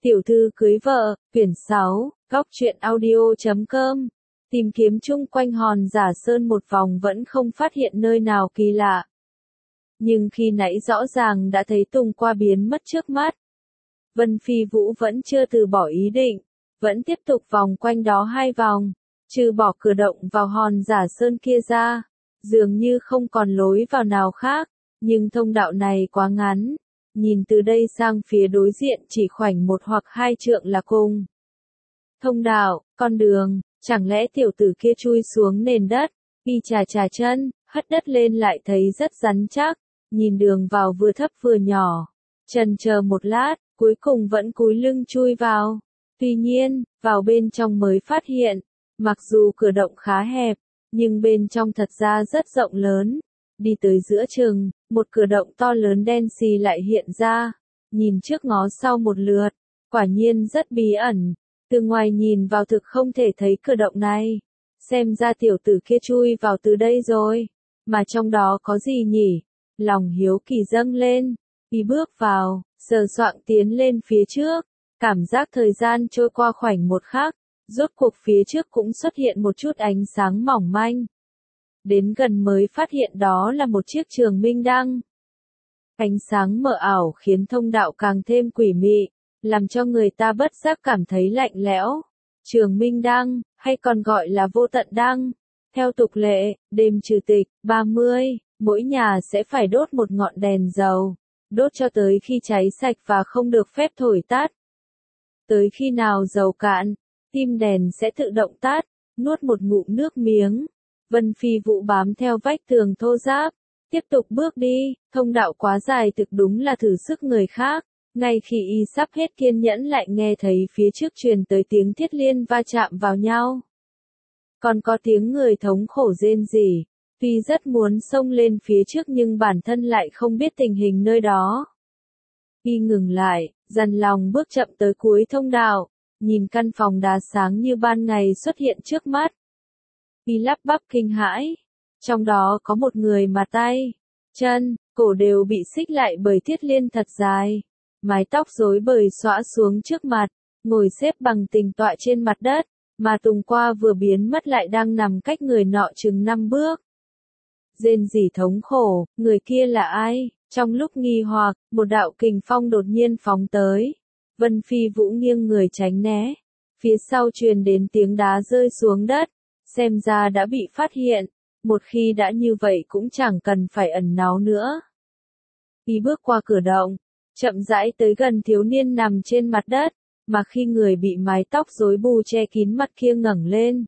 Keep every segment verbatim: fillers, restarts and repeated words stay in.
Tiểu thư cưới vợ, quyển sáu, góc truyện audio chấm com. Tìm kiếm chung quanh hòn giả sơn một vòng vẫn không phát hiện nơi nào kỳ lạ. Nhưng khi nãy rõ ràng đã thấy Tùng qua biến mất trước mắt. Vân Phi Vũ vẫn chưa từ bỏ ý định, vẫn tiếp tục vòng quanh đó hai vòng, trừ bỏ cửa động vào hòn giả sơn kia ra, dường như không còn lối vào nào khác, nhưng thông đạo này quá ngắn. Nhìn từ đây sang phía đối diện chỉ khoảnh một hoặc hai trượng là cùng. Thông đạo, con đường, chẳng lẽ tiểu tử kia chui xuống nền đất, y chà chà chân, hất đất lên lại thấy rất rắn chắc, nhìn đường vào vừa thấp vừa nhỏ. Chần chờ một lát, cuối cùng vẫn cúi lưng chui vào. Tuy nhiên, vào bên trong mới phát hiện, mặc dù cửa động khá hẹp, nhưng bên trong thật ra rất rộng lớn. Đi tới giữa chừng, một cửa động to lớn đen xì lại hiện ra, nhìn trước ngó sau một lượt, quả nhiên rất bí ẩn, từ ngoài nhìn vào thực không thể thấy cửa động này, xem ra tiểu tử kia chui vào từ đây rồi, mà trong đó có gì nhỉ, lòng hiếu kỳ dâng lên, y bước vào, sờ soạng tiến lên phía trước, cảm giác thời gian trôi qua khoảnh một khắc, rốt cuộc phía trước cũng xuất hiện một chút ánh sáng mỏng manh. Đến gần mới phát hiện đó là một chiếc trường minh đăng. Ánh sáng mờ ảo khiến thông đạo càng thêm quỷ mị, làm cho người ta bất giác cảm thấy lạnh lẽo. Trường minh đăng, hay còn gọi là vô tận đăng. Theo tục lệ, đêm trừ tịch, ba mươi, mỗi nhà sẽ phải đốt một ngọn đèn dầu, đốt cho tới khi cháy sạch và không được phép thổi tắt. Tới khi nào dầu cạn, tim đèn sẽ tự động tắt, nuốt một ngụm nước miếng. Vân Phi Vũ bám theo vách tường thô ráp, tiếp tục bước đi, thông đạo quá dài thực đúng là thử sức người khác, ngay khi y sắp hết kiên nhẫn lại nghe thấy phía trước truyền tới tiếng thiết liên va chạm vào nhau. Còn có tiếng người thống khổ rên rỉ, tuy rất muốn xông lên phía trước nhưng bản thân lại không biết tình hình nơi đó. Y ngừng lại, dằn lòng bước chậm tới cuối thông đạo, nhìn căn phòng đá sáng như ban ngày xuất hiện trước mắt. Y lắp bắp kinh hãi, trong đó có một người mà tay, chân, cổ đều bị xích lại bởi thiết liên thật dài, mái tóc rối bời xõa xuống trước mặt, ngồi xếp bằng tình tọa trên mặt đất, mà Tùng qua vừa biến mất lại đang nằm cách người nọ chừng năm bước. Rên rỉ thống khổ, người kia là ai? Trong lúc nghi hoặc, một đạo kình phong đột nhiên phóng tới. Vân Phi Vũ nghiêng người tránh né, phía sau truyền đến tiếng đá rơi xuống đất. Xem ra đã bị phát hiện, một khi đã như vậy cũng chẳng cần phải ẩn náu nữa. Y bước qua cửa động, chậm rãi tới gần thiếu niên nằm trên mặt đất, mà khi người bị mái tóc rối bù che kín mặt kia ngẩng lên.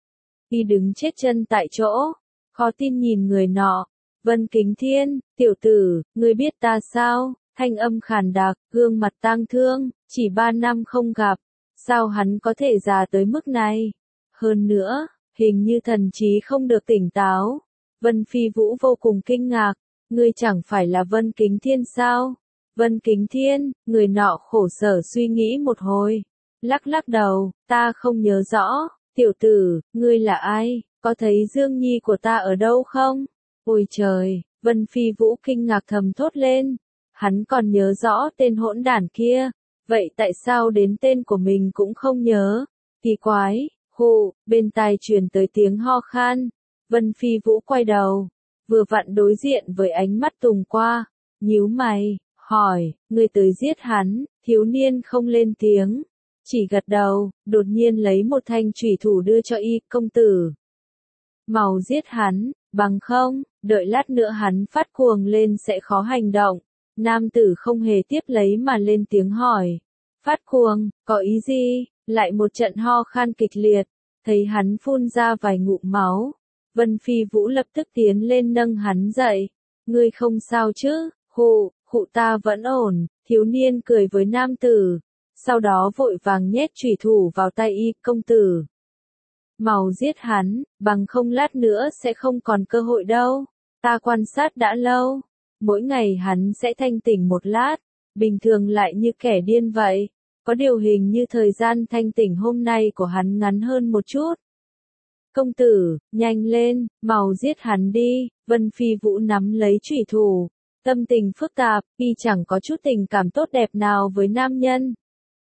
Y đứng chết chân tại chỗ, khó tin nhìn người nọ. Vân Kính Thiên, tiểu tử, ngươi biết ta sao? Thanh âm khàn đặc, gương mặt tang thương, chỉ ba năm không gặp, sao hắn có thể già tới mức này? Hơn nữa, hình như thần trí không được tỉnh táo. Vân Phi Vũ vô cùng kinh ngạc, ngươi chẳng phải là Vân Kính Thiên sao? Vân Kính Thiên, người nọ khổ sở suy nghĩ một hồi, lắc lắc đầu, ta không nhớ rõ, tiểu tử, ngươi là ai, có thấy Dương Nhi của ta ở đâu không? Ôi trời, Vân Phi Vũ kinh ngạc thầm thốt lên, hắn còn nhớ rõ tên hỗn đản kia, vậy tại sao đến tên của mình cũng không nhớ? Kỳ quái. Hù, bên tai truyền tới tiếng ho khan, Vân Phi Vũ quay đầu, vừa vặn đối diện với ánh mắt Tùng qua, nhíu mày, hỏi, ngươi tới giết hắn, thiếu niên không lên tiếng, chỉ gật đầu, đột nhiên lấy một thanh chủy thủ đưa cho y, công tử. Màu giết hắn, bằng không, đợi lát nữa hắn phát cuồng lên sẽ khó hành động, nam tử không hề tiếp lấy mà lên tiếng hỏi, phát cuồng, có ý gì? Lại một trận ho khan kịch liệt, thấy hắn phun ra vài ngụm máu. Vân Phi Vũ lập tức tiến lên nâng hắn dậy. Ngươi không sao chứ, hụ, hụ ta vẫn ổn, thiếu niên cười với nam tử. Sau đó vội vàng nhét chủy thủ vào tay y, công tử. Mau giết hắn, bằng không lát nữa sẽ không còn cơ hội đâu. Ta quan sát đã lâu, mỗi ngày hắn sẽ thanh tỉnh một lát, bình thường lại như kẻ điên vậy. Có điều hình như thời gian thanh tỉnh hôm nay của hắn ngắn hơn một chút. Công tử, nhanh lên, mau giết hắn đi, Vân Phi Vũ nắm lấy chủy thủ. Tâm tình phức tạp, y chẳng có chút tình cảm tốt đẹp nào với nam nhân.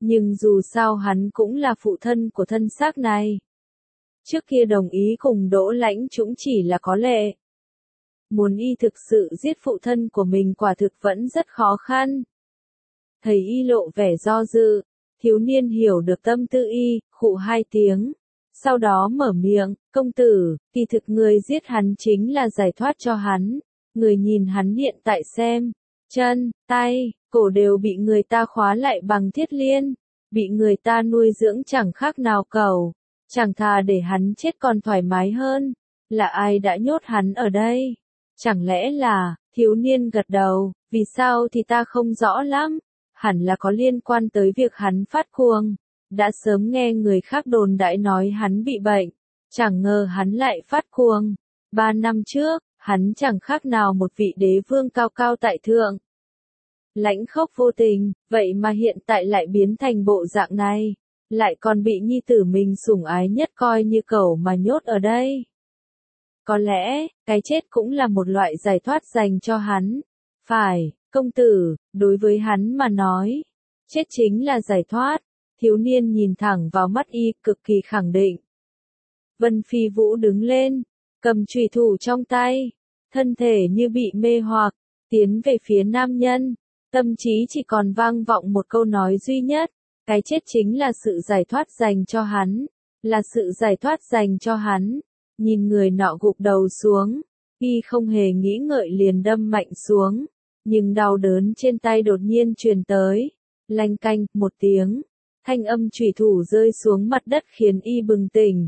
Nhưng dù sao hắn cũng là phụ thân của thân xác này. Trước kia đồng ý cùng Đỗ Lãnh Trũng chỉ là có lệ. Muốn y thực sự giết phụ thân của mình quả thực vẫn rất khó khăn. Thấy y lộ vẻ do dự, thiếu niên hiểu được tâm tư y, khụ hai tiếng. Sau đó mở miệng, công tử, kỳ thực người giết hắn chính là giải thoát cho hắn. Người nhìn hắn hiện tại xem, chân, tay, cổ đều bị người ta khóa lại bằng thiết liên. Bị người ta nuôi dưỡng chẳng khác nào cẩu. Chẳng thà để hắn chết còn thoải mái hơn. Là ai đã nhốt hắn ở đây? Chẳng lẽ là, thiếu niên gật đầu, vì sao thì ta không rõ lắm. Hẳn là có liên quan tới việc hắn phát cuồng. Đã sớm nghe người khác đồn đại nói hắn bị bệnh. Chẳng ngờ hắn lại phát cuồng. Ba năm trước, hắn chẳng khác nào một vị đế vương cao cao tại thượng. Lãnh khốc vô tình, vậy mà hiện tại lại biến thành bộ dạng này. Lại còn bị nhi tử mình sủng ái nhất coi như cẩu mà nhốt ở đây. Có lẽ, cái chết cũng là một loại giải thoát dành cho hắn. Phải, công tử, đối với hắn mà nói, chết chính là giải thoát. Thiếu niên nhìn thẳng vào mắt y, cực kỳ khẳng định. Vân Phi Vũ đứng lên, cầm chùy thủ trong tay, thân thể như bị mê hoặc, tiến về phía nam nhân. Tâm trí chỉ còn vang vọng một câu nói duy nhất, cái chết chính là sự giải thoát dành cho hắn, là sự giải thoát dành cho hắn. Nhìn người nọ gục đầu xuống, y không hề nghĩ ngợi liền đâm mạnh xuống, nhưng đau đớn trên tay đột nhiên truyền tới, lanh canh, một tiếng, thanh âm chủy thủ rơi xuống mặt đất khiến y bừng tỉnh.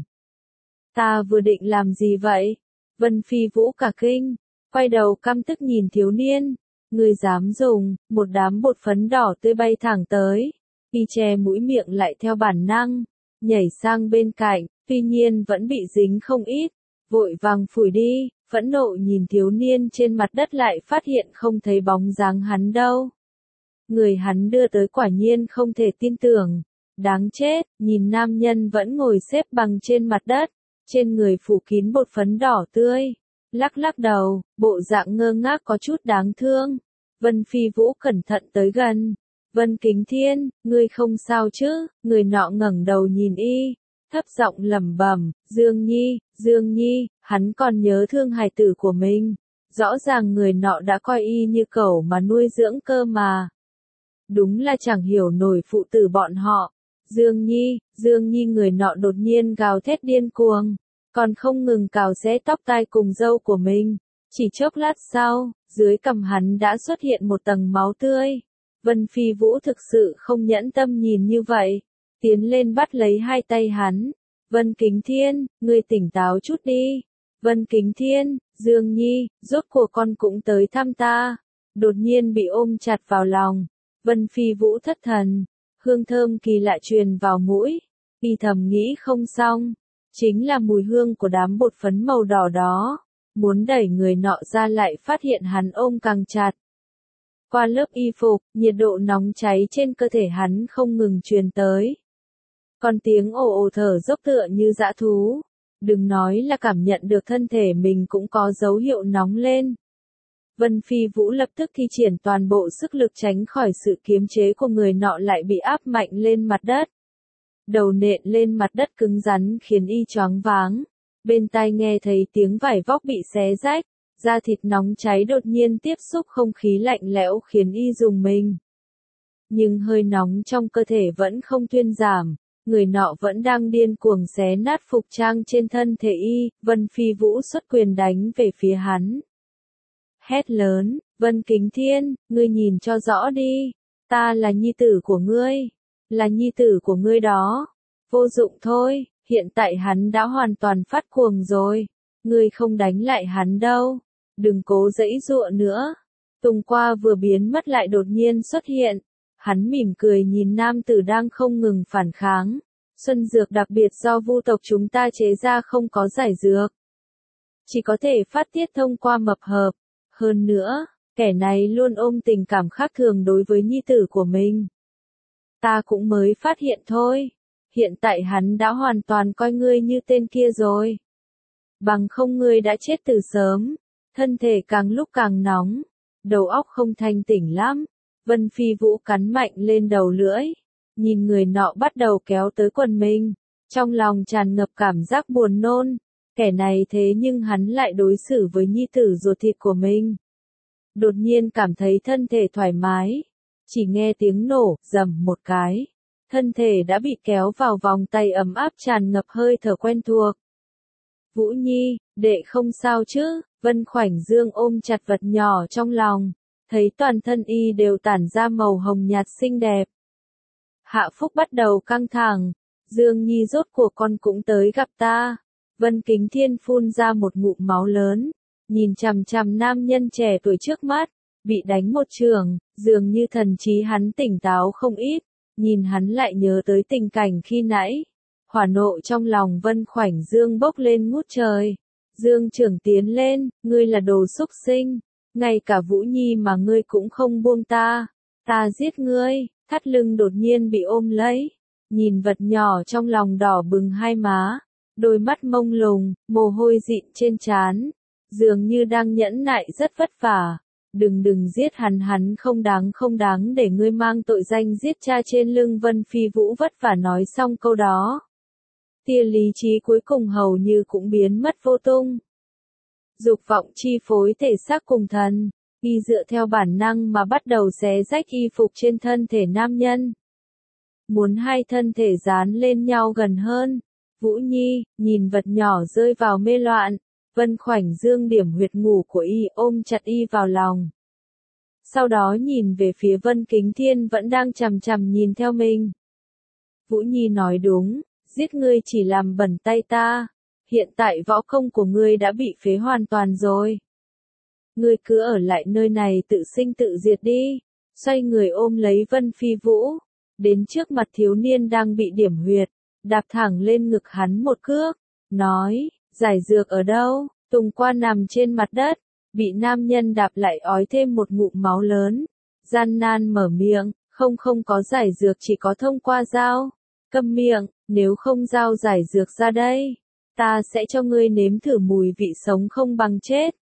Ta vừa định làm gì vậy? Vân Phi Vũ cả kinh, quay đầu căm tức nhìn thiếu niên. Người dám dùng, một đám bột phấn đỏ tươi bay thẳng tới. Y che mũi miệng lại theo bản năng, nhảy sang bên cạnh, tuy nhiên vẫn bị dính không ít. Vội vàng phủi đi, phẫn nộ nhìn thiếu niên trên mặt đất lại phát hiện không thấy bóng dáng hắn đâu. Người hắn đưa tới quả nhiên không thể tin tưởng. Đáng chết, nhìn nam nhân vẫn ngồi xếp bằng trên mặt đất, trên người phủ kín bột phấn đỏ tươi. Lắc lắc đầu, bộ dạng ngơ ngác có chút đáng thương. Vân Phi Vũ cẩn thận tới gần. Vân Kính Thiên, ngươi không sao chứ? Người nọ ngẩng đầu nhìn y, thấp giọng lẩm bẩm, Dương Nhi, Dương Nhi, hắn còn nhớ thương hài tử của mình. Rõ ràng người nọ đã coi y như cẩu mà nuôi dưỡng cơ mà. Đúng là chẳng hiểu nổi phụ tử bọn họ. Dương Nhi, Dương Nhi, người nọ đột nhiên gào thét điên cuồng, còn không ngừng cào xé tóc tai cùng râu của mình. Chỉ chốc lát sau, dưới cằm hắn đã xuất hiện một tầng máu tươi. Vân Phi Vũ thực sự không nhẫn tâm nhìn như vậy, tiến lên bắt lấy hai tay hắn. Vân Kính Thiên, ngươi tỉnh táo chút đi. Vân Kính Thiên, Dương Nhi, rốt cuộc con cũng tới thăm ta. Đột nhiên bị ôm chặt vào lòng. Vân Phi Vũ thất thần, hương thơm kỳ lạ truyền vào mũi. Y thầm nghĩ không xong, chính là mùi hương của đám bột phấn màu đỏ đó. Muốn đẩy người nọ ra lại phát hiện hắn ôm càng chặt. Qua lớp y phục, nhiệt độ nóng cháy trên cơ thể hắn không ngừng truyền tới. Còn tiếng ồ ồ thở dốc tựa như dã thú. Đừng nói là cảm nhận được thân thể mình cũng có dấu hiệu nóng lên. Vân Phi Vũ lập tức thi triển toàn bộ sức lực tránh khỏi sự kiềm chế của người nọ lại bị áp mạnh lên mặt đất. Đầu nện lên mặt đất cứng rắn khiến y choáng váng. Bên tai nghe thấy tiếng vải vóc bị xé rách, da thịt nóng cháy đột nhiên tiếp xúc không khí lạnh lẽo khiến y rùng mình. Nhưng hơi nóng trong cơ thể vẫn không thuyên giảm, người nọ vẫn đang điên cuồng xé nát phục trang trên thân thể y. Vân Phi Vũ xuất quyền đánh về phía hắn. Hét lớn, Vân Kính Thiên, ngươi nhìn cho rõ đi, ta là nhi tử của ngươi, là nhi tử của ngươi đó. Vô dụng thôi, hiện tại hắn đã hoàn toàn phát cuồng rồi, ngươi không đánh lại hắn đâu, đừng cố giãy giụa nữa. Tùng qua vừa biến mất lại đột nhiên xuất hiện, hắn mỉm cười nhìn nam tử đang không ngừng phản kháng. Xuân dược đặc biệt do vu tộc chúng ta chế ra không có giải dược, chỉ có thể phát tiết thông qua mập hợp. Hơn nữa, kẻ này luôn ôm tình cảm khác thường đối với nhi tử của mình. Ta cũng mới phát hiện thôi, hiện tại hắn đã hoàn toàn coi ngươi như tên kia rồi. Bằng không ngươi đã chết từ sớm, thân thể càng lúc càng nóng, đầu óc không thanh tỉnh lắm. Vân Phi Vũ cắn mạnh lên đầu lưỡi, nhìn người nọ bắt đầu kéo tới quần mình, trong lòng tràn ngập cảm giác buồn nôn, kẻ này thế nhưng hắn lại đối xử với nhi tử ruột thịt của mình. Đột nhiên cảm thấy thân thể thoải mái, chỉ nghe tiếng nổ, rầm một cái, thân thể đã bị kéo vào vòng tay ấm áp tràn ngập hơi thở quen thuộc. Vũ Nhi, đệ không sao chứ? Vân Khoảnh Dương ôm chặt vật nhỏ trong lòng, thấy toàn thân y đều tản ra màu hồng nhạt xinh đẹp. Hạ Phúc bắt đầu căng thẳng, Dương Nhi rốt cuộc con cũng tới gặp ta. Vân Kính Thiên phun ra một ngụm máu lớn, nhìn chằm chằm nam nhân trẻ tuổi trước mắt, bị đánh một trường, dường như thần trí hắn tỉnh táo không ít, nhìn hắn lại nhớ tới tình cảnh khi nãy. Hỏa nộ trong lòng Vân Khoảnh Dương bốc lên ngút trời. Dương trưởng tiến lên, ngươi là đồ xúc sinh, ngay cả Vũ Nhi mà ngươi cũng không buông ta, ta giết ngươi. Thắt lưng đột nhiên bị ôm lấy, nhìn vật nhỏ trong lòng đỏ bừng hai má, đôi mắt mông lung, mồ hôi dịn trên trán, dường như đang nhẫn nại rất vất vả. Đừng đừng giết hắn, hắn không đáng không đáng để ngươi mang tội danh giết cha trên lưng. Vân Phi Vũ vất vả nói xong câu đó, tia lý trí cuối cùng hầu như cũng biến mất vô tung. Dục vọng chi phối thể xác cùng thần, y dựa theo bản năng mà bắt đầu xé rách y phục trên thân thể nam nhân. Muốn hai thân thể dán lên nhau gần hơn. Vũ Nhi, nhìn vật nhỏ rơi vào mê loạn, Vân Khoảnh Dương điểm huyệt ngủ của y, ôm chặt y vào lòng. Sau đó nhìn về phía Vân Kính Thiên vẫn đang chằm chằm nhìn theo mình. Vũ Nhi nói đúng, giết ngươi chỉ làm bẩn tay ta, hiện tại võ công của ngươi đã bị phế hoàn toàn rồi. Ngươi cứ ở lại nơi này tự sinh tự diệt đi. Xoay người ôm lấy Vân Phi Vũ, đến trước mặt thiếu niên đang bị điểm huyệt, đạp thẳng lên ngực hắn một cước, nói, giải dược ở đâu? Tùng Qua nằm trên mặt đất, bị nam nhân đạp lại ói thêm một ngụm máu lớn, gian nan mở miệng, không không có giải dược, chỉ có thông qua dao. Câm miệng, nếu không giao giải dược ra đây, ta sẽ cho ngươi nếm thử mùi vị sống không bằng chết.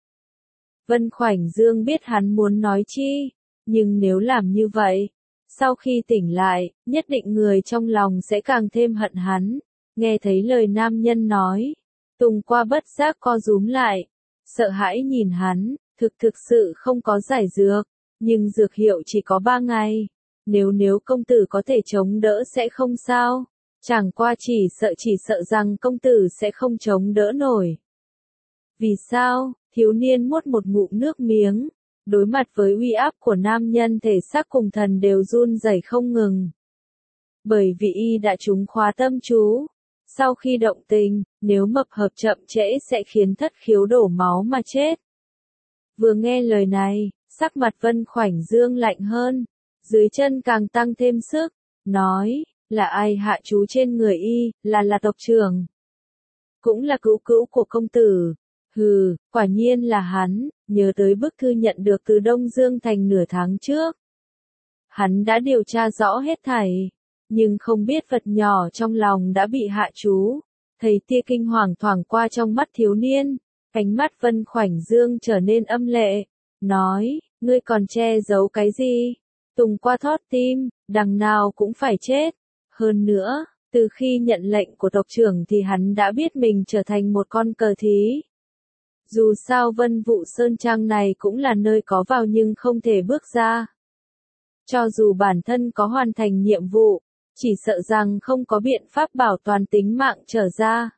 Vân Khoảnh Dương biết hắn muốn nói chi, nhưng nếu làm như vậy, sau khi tỉnh lại, nhất định người trong lòng sẽ càng thêm hận hắn. Nghe thấy lời nam nhân nói, Tùng Qua bất giác co rúm lại, sợ hãi nhìn hắn, thực thực sự không có giải dược, nhưng dược hiệu chỉ có ba ngày. Nếu nếu công tử có thể chống đỡ sẽ không sao, chẳng qua chỉ sợ chỉ sợ rằng công tử sẽ không chống đỡ nổi. Vì sao? Thiếu niên nuốt một ngụm nước miếng, đối mặt với uy áp của nam nhân, thể xác cùng thần đều run rẩy không ngừng. Bởi vì y đã trúng khóa tâm chú, sau khi động tình, nếu mập hợp chậm trễ sẽ khiến thất khiếu đổ máu mà chết. Vừa nghe lời này, sắc mặt Vân Khoảnh Dương lạnh hơn, dưới chân càng tăng thêm sức, nói, là ai hạ chú trên người y, là là tộc trưởng, cũng là cữu cữu của công tử. Hừ, quả nhiên là hắn, nhớ tới bức thư nhận được từ Đông Dương Thành nửa tháng trước. Hắn đã điều tra rõ hết thảy, nhưng không biết vật nhỏ trong lòng đã bị hạ chú. Thấy tia kinh hoàng thoảng qua trong mắt thiếu niên, cánh mắt Vân Khoảnh Dương trở nên âm lệ, nói, ngươi còn che giấu cái gì? Tùng Qua thót tim, đằng nào cũng phải chết. Hơn nữa, từ khi nhận lệnh của tộc trưởng thì hắn đã biết mình trở thành một con cờ thí. Dù sao Vân Vũ Sơn Trang này cũng là nơi có vào nhưng không thể bước ra. Cho dù bản thân có hoàn thành nhiệm vụ, chỉ sợ rằng không có biện pháp bảo toàn tính mạng trở ra.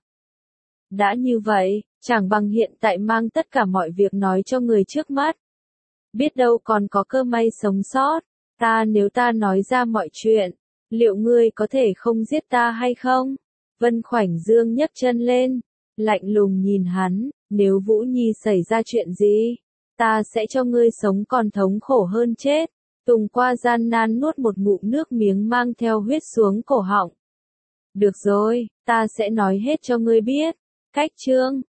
Đã như vậy, chẳng bằng hiện tại mang tất cả mọi việc nói cho người trước mắt. Biết đâu còn có cơ may sống sót. Ta nếu ta nói ra mọi chuyện, liệu ngươi có thể không giết ta hay không? Vân Khoảnh Dương nhấc chân lên, lạnh lùng nhìn hắn, nếu Vũ Nhi xảy ra chuyện gì, ta sẽ cho ngươi sống còn thống khổ hơn chết. Tùng Qua gian nan nuốt một ngụm nước miếng mang theo huyết xuống cổ họng. Được rồi, ta sẽ nói hết cho ngươi biết. Cách chương